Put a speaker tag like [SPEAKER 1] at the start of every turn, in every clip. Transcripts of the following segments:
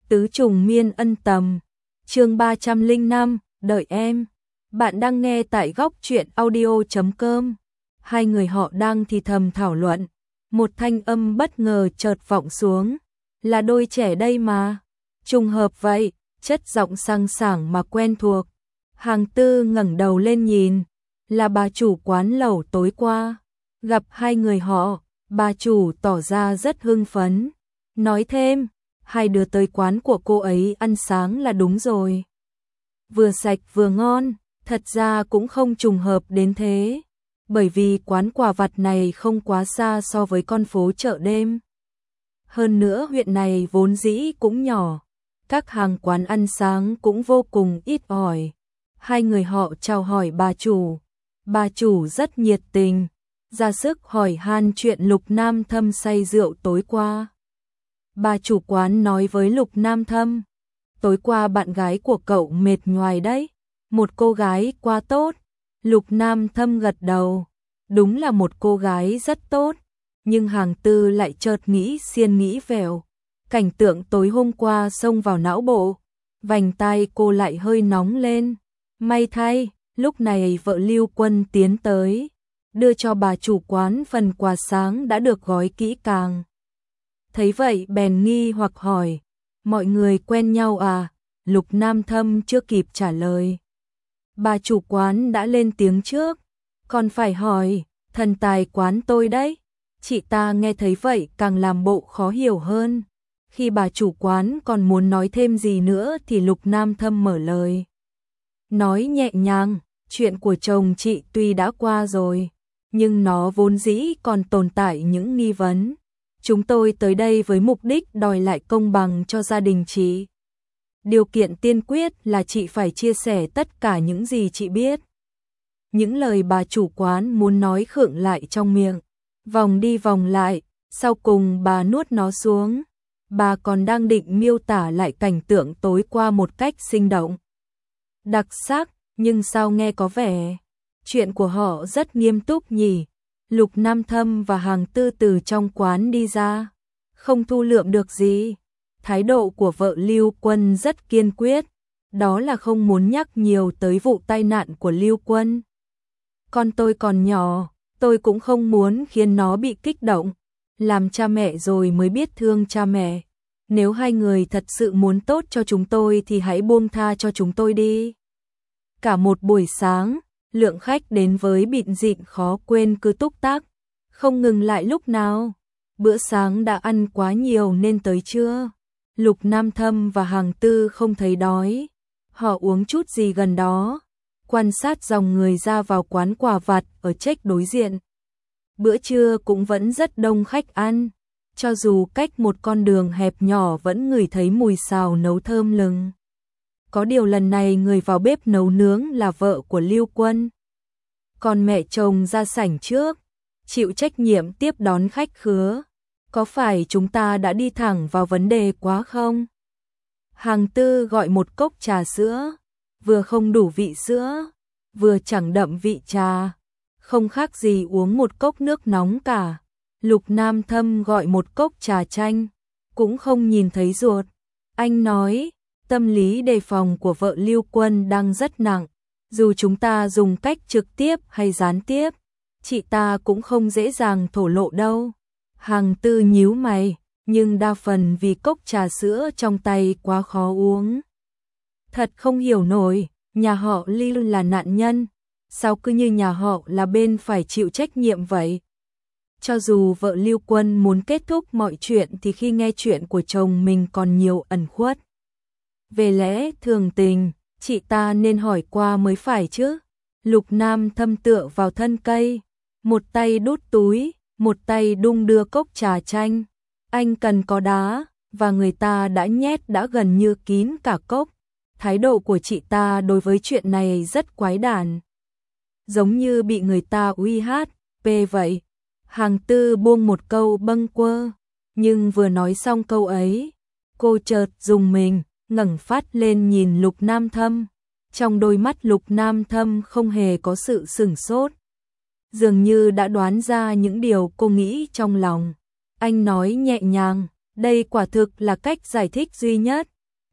[SPEAKER 1] Tứ trùng miên ân tầm. Chương 305, đợi em. Bạn đang nghe tại góc truyện audio.com. Hai người họ đang thì thầm thảo luận, một thanh âm bất ngờ chợt vọng xuống, là đôi trẻ đây mà. Trùng hợp vậy, chất giọng sang sảng mà quen thuộc. Hàng Tư ngẩng đầu lên nhìn, là bà chủ quán lẩu tối qua. Gặp hai người họ, bà chủ tỏ ra rất hưng phấn, nói thêm, hai đứa tới quán của cô ấy ăn sáng là đúng rồi. Vừa sạch vừa ngon, thật ra cũng không trùng hợp đến thế, bởi vì quán quà vặt này không quá xa so với con phố chợ đêm. Hơn nữa huyện này vốn dĩ cũng nhỏ, các hàng quán ăn sáng cũng vô cùng ít ỏi. Hai người họ chào hỏi bà chủ rất nhiệt tình, ra sức hỏi han chuyện Lục Nam Thâm say rượu tối qua. Bà chủ quán nói với Lục Nam Thâm, tối qua bạn gái của cậu mệt nhoài đấy, một cô gái quá tốt. Lục Nam Thâm gật đầu, đúng là một cô gái rất tốt, nhưng Hàng Tư lại chợt nghĩ xiên nghĩ vẻo. Cảnh tượng tối hôm qua xông vào não bộ, vành tai cô lại hơi nóng lên. May thay, lúc này vợ Lưu Quân tiến tới, đưa cho bà chủ quán phần quà sáng đã được gói kỹ càng. Thấy vậy bèn nghi hoặc hỏi, mọi người quen nhau à? Lục Nam Thâm chưa kịp trả lời, bà chủ quán đã lên tiếng trước, còn phải hỏi, thần tài quán tôi đấy. Chị ta nghe thấy vậy càng làm bộ khó hiểu hơn. Khi bà chủ quán còn muốn nói thêm gì nữa thì Lục Nam Thâm mở lời. Nói nhẹ nhàng, chuyện của chồng chị tuy đã qua rồi, nhưng nó vốn dĩ còn tồn tại những nghi vấn. Chúng tôi tới đây với mục đích đòi lại công bằng cho gia đình chị. Điều kiện tiên quyết là chị phải chia sẻ tất cả những gì chị biết. Những lời bà chủ quán muốn nói khựng lại trong miệng, vòng đi vòng lại, sau cùng bà nuốt nó xuống. Bà còn đang định miêu tả lại cảnh tượng tối qua một cách sinh động, đặc sắc, nhưng sao nghe có vẻ chuyện của họ rất nghiêm túc nhỉ. Lục Nam Thâm và Hàng Tư từ trong quán đi ra, không thu lượm được gì. Thái độ của vợ Lưu Quân rất kiên quyết, đó là không muốn nhắc nhiều tới vụ tai nạn của Lưu Quân. Con tôi còn nhỏ, tôi cũng không muốn khiến nó bị kích động. Làm cha mẹ rồi mới biết thương cha mẹ. Nếu hai người thật sự muốn tốt cho chúng tôi thì hãy buông tha cho chúng tôi đi. Cả một buổi sáng, lượng khách đến với Bịn Dịn khó quên cứ túc tắc, không ngừng lại lúc nào. Bữa sáng đã ăn quá nhiều nên tới trưa, Lục Nam Thâm và Hàng Tư không thấy đói. Họ uống chút gì gần đó, quan sát dòng người ra vào quán quà vặt ở chếch đối diện. Bữa trưa cũng vẫn rất đông khách ăn, cho dù cách một con đường hẹp nhỏ vẫn ngửi thấy mùi xào nấu thơm lừng. Có điều lần này người vào bếp nấu nướng là vợ của Lưu Quân. Còn mẹ chồng ra sảnh trước, chịu trách nhiệm tiếp đón khách khứa. Có phải chúng ta đã đi thẳng vào vấn đề quá không? Hàng Tư gọi một cốc trà sữa, vừa không đủ vị sữa, vừa chẳng đậm vị trà, không khác gì uống một cốc nước nóng cả. Lục Nam Thâm gọi một cốc trà chanh, cũng không nhìn thấy ruột. Anh nói, tâm lý đề phòng của vợ Lưu Quân đang rất nặng, dù chúng ta dùng cách trực tiếp hay gián tiếp, chị ta cũng không dễ dàng thổ lộ đâu. Hàng Tư nhíu mày, nhưng đa phần vì cốc trà sữa trong tay quá khó uống. Thật không hiểu nổi, nhà họ Lưu là nạn nhân, sao cứ như nhà họ là bên phải chịu trách nhiệm vậy? Cho dù vợ Lưu Quân muốn kết thúc mọi chuyện thì khi nghe chuyện của chồng mình còn nhiều ẩn khuất. Về lẽ thường tình, chị ta nên hỏi qua mới phải chứ. Lục Nam Thâm tựa vào thân cây, một tay đút túi, một tay đung đưa cốc trà chanh. Anh cần có đá, và người ta đã nhét đã gần như kín cả cốc. Thái độ của chị ta đối với chuyện này rất quái đản, giống như bị người ta uy hát, vậy. Hàng Tư buông một câu bâng quơ, nhưng vừa nói xong câu ấy, cô chợt rùng mình, ngẩng phát lên nhìn Lục Nam Thâm. Trong đôi mắt Lục Nam Thâm không hề có sự sửng sốt, dường như đã đoán ra những điều cô nghĩ trong lòng. Anh nói nhẹ nhàng, đây quả thực là cách giải thích duy nhất,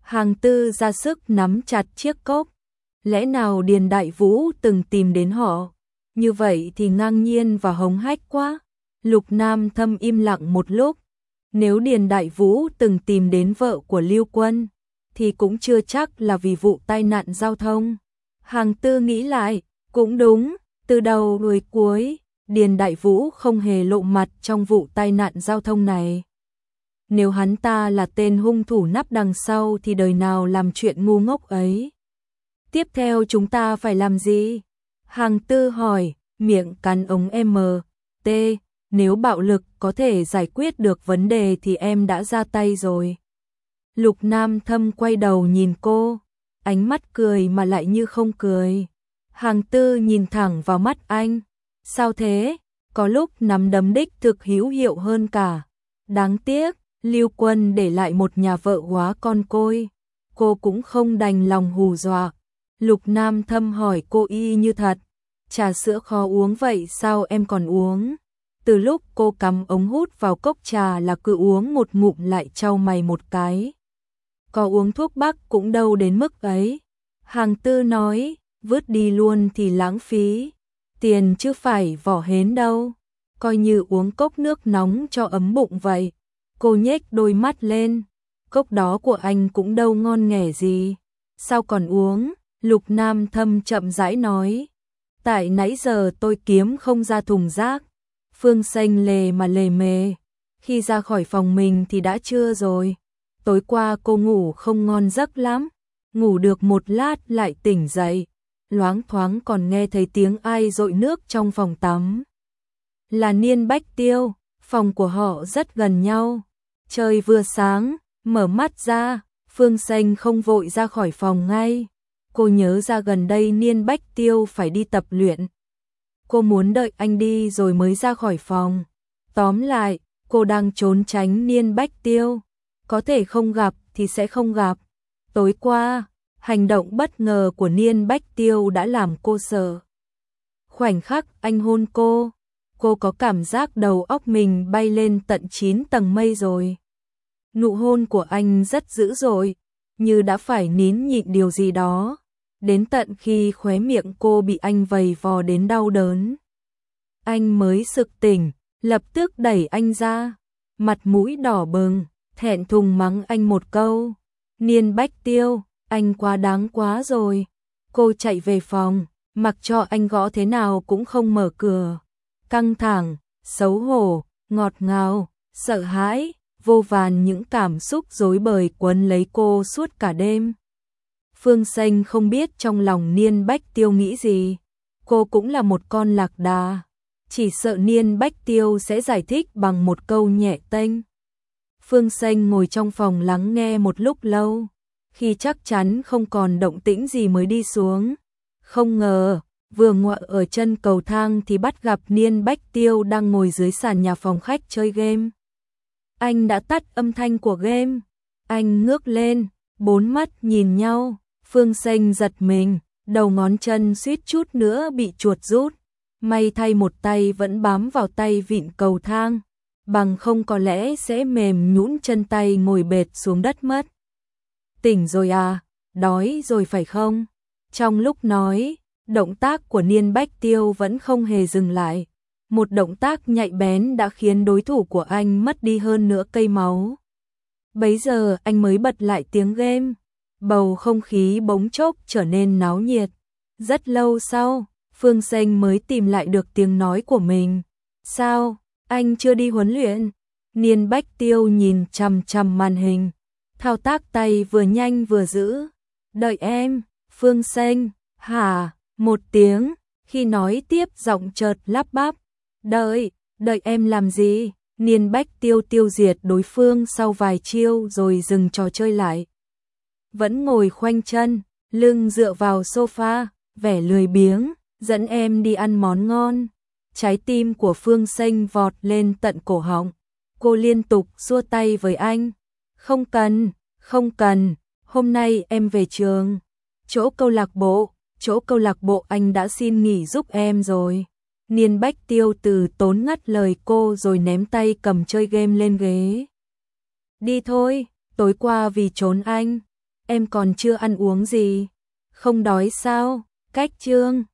[SPEAKER 1] Hàng Tư ra sức nắm chặt chiếc cốc. Lẽ nào Điền Đại Vũ từng tìm đến họ? Như vậy thì ngang nhiên và hống hách quá. Lục Nam Thâm im lặng một lúc. Nếu Điền Đại Vũ từng tìm đến vợ của Lưu Quân, thì cũng chưa chắc là vì vụ tai nạn giao thông. Hàng Tư nghĩ lại, cũng đúng, từ đầu đuôi cuối, Điền Đại Vũ không hề lộ mặt trong vụ tai nạn giao thông này. Nếu hắn ta là tên hung thủ nắp đằng sau thì đời nào làm chuyện ngu ngốc ấy. Tiếp theo chúng ta phải làm gì? Hàng Tư hỏi, miệng cắn ống MT, nếu bạo lực có thể giải quyết được vấn đề thì em đã ra tay rồi. Lục Nam Thâm quay đầu nhìn cô, ánh mắt cười mà lại như không cười. Hàng Tư nhìn thẳng vào mắt anh. Sao thế? Có lúc nắm đấm đích thực hữu hiệu hơn cả. Đáng tiếc, Lưu Quân để lại một nhà vợ hóa con côi. Cô cũng không đành lòng hù dọa. Lục Nam Thâm hỏi cô y như thật. Trà sữa khó uống vậy sao em còn uống? Từ lúc cô cắm ống hút vào cốc trà là cứ uống một ngụm lại chau mày một cái. Có uống thuốc bắc cũng đâu đến mức ấy. Hàng Tư nói, vứt đi luôn thì lãng phí. Tiền chứ phải vỏ hến đâu. Coi như uống cốc nước nóng cho ấm bụng vậy. Cô nhếch đôi mắt lên. Cốc đó của anh cũng đâu ngon nghẻ gì. Sao còn uống? Lục Nam Thâm chậm rãi nói. Tại nãy giờ tôi kiếm không ra thùng rác. Phương Xanh lề mà lề mề. Khi ra khỏi phòng mình thì đã trưa rồi. Tối qua cô ngủ không ngon giấc lắm. Ngủ được một lát lại tỉnh dậy. Loáng thoáng còn nghe thấy tiếng ai dội nước trong phòng tắm. Là Niên Bách Tiêu, phòng của họ rất gần nhau. Trời vừa sáng, mở mắt ra, Phương Xanh không vội ra khỏi phòng ngay. Cô nhớ ra gần đây Niên Bách Tiêu phải đi tập luyện. Cô muốn đợi anh đi rồi mới ra khỏi phòng. Tóm lại, cô đang trốn tránh Niên Bách Tiêu. Có thể không gặp thì sẽ không gặp. Tối qua, hành động bất ngờ của Niên Bách Tiêu đã làm cô sợ. Khoảnh khắc anh hôn cô có cảm giác đầu óc mình bay lên tận 9 tầng mây rồi. Nụ hôn của anh rất dữ dội, như đã phải nín nhịn điều gì đó, đến tận khi khóe miệng cô bị anh vầy vò đến đau đớn. Anh mới sực tỉnh, lập tức đẩy anh ra, mặt mũi đỏ bừng, thẹn thùng mắng anh một câu. Niên Bách Tiêu, anh quá đáng quá rồi. Cô chạy về phòng, mặc cho anh gõ thế nào cũng không mở cửa. Căng thẳng, xấu hổ, ngọt ngào, sợ hãi, vô vàn những cảm xúc rối bời quấn lấy cô suốt cả đêm. Phương Xanh không biết trong lòng Niên Bách Tiêu nghĩ gì. Cô cũng là một con lạc đà. Chỉ sợ Niên Bách Tiêu sẽ giải thích bằng một câu nhẹ tênh. Phương Xanh ngồi trong phòng lắng nghe một lúc lâu. Khi chắc chắn không còn động tĩnh gì mới đi xuống. Không ngờ, vừa ngọa ở chân cầu thang thì bắt gặp Niên Bách Tiêu đang ngồi dưới sàn nhà phòng khách chơi game. Anh đã tắt âm thanh của game. Anh ngước lên, bốn mắt nhìn nhau. Phương Xanh giật mình, đầu ngón chân suýt chút nữa bị chuột rút. May thay một tay vẫn bám vào tay vịn cầu thang. Bằng không có lẽ sẽ mềm nhũn chân tay ngồi bệt xuống đất mất. Tỉnh rồi à, đói rồi phải không? Trong lúc nói, động tác của Niên Bách Tiêu vẫn không hề dừng lại. Một động tác nhạy bén đã khiến đối thủ của anh mất đi hơn nửa cây máu. Bấy giờ anh mới bật lại tiếng game. Bầu không khí bỗng chốc trở nên náo nhiệt. Rất lâu sau, Phương Xanh mới tìm lại được tiếng nói của mình. Sao, anh chưa đi huấn luyện? Niên Bách Tiêu nhìn chằm chằm màn hình. Thao tác tay vừa nhanh vừa dữ. Đợi em, Phương Xanh. Hả, một tiếng. Khi nói tiếp giọng chợt lắp bắp. Đợi em làm gì? Niên Bách Tiêu tiêu diệt đối phương sau vài chiêu rồi dừng trò chơi lại. Vẫn ngồi khoanh chân, lưng dựa vào sofa, vẻ lười biếng, dẫn em đi ăn món ngon. Trái tim của Phương Xanh vọt lên tận cổ họng. Cô liên tục xua tay với anh. Không cần, hôm nay em về trường. Chỗ câu lạc bộ anh đã xin nghỉ giúp em rồi. Niên Bách Tiêu từ tốn ngắt lời cô rồi ném tay cầm chơi game lên ghế. Đi thôi, tối qua vì trốn anh, em còn chưa ăn uống gì, không đói sao? Cách Trương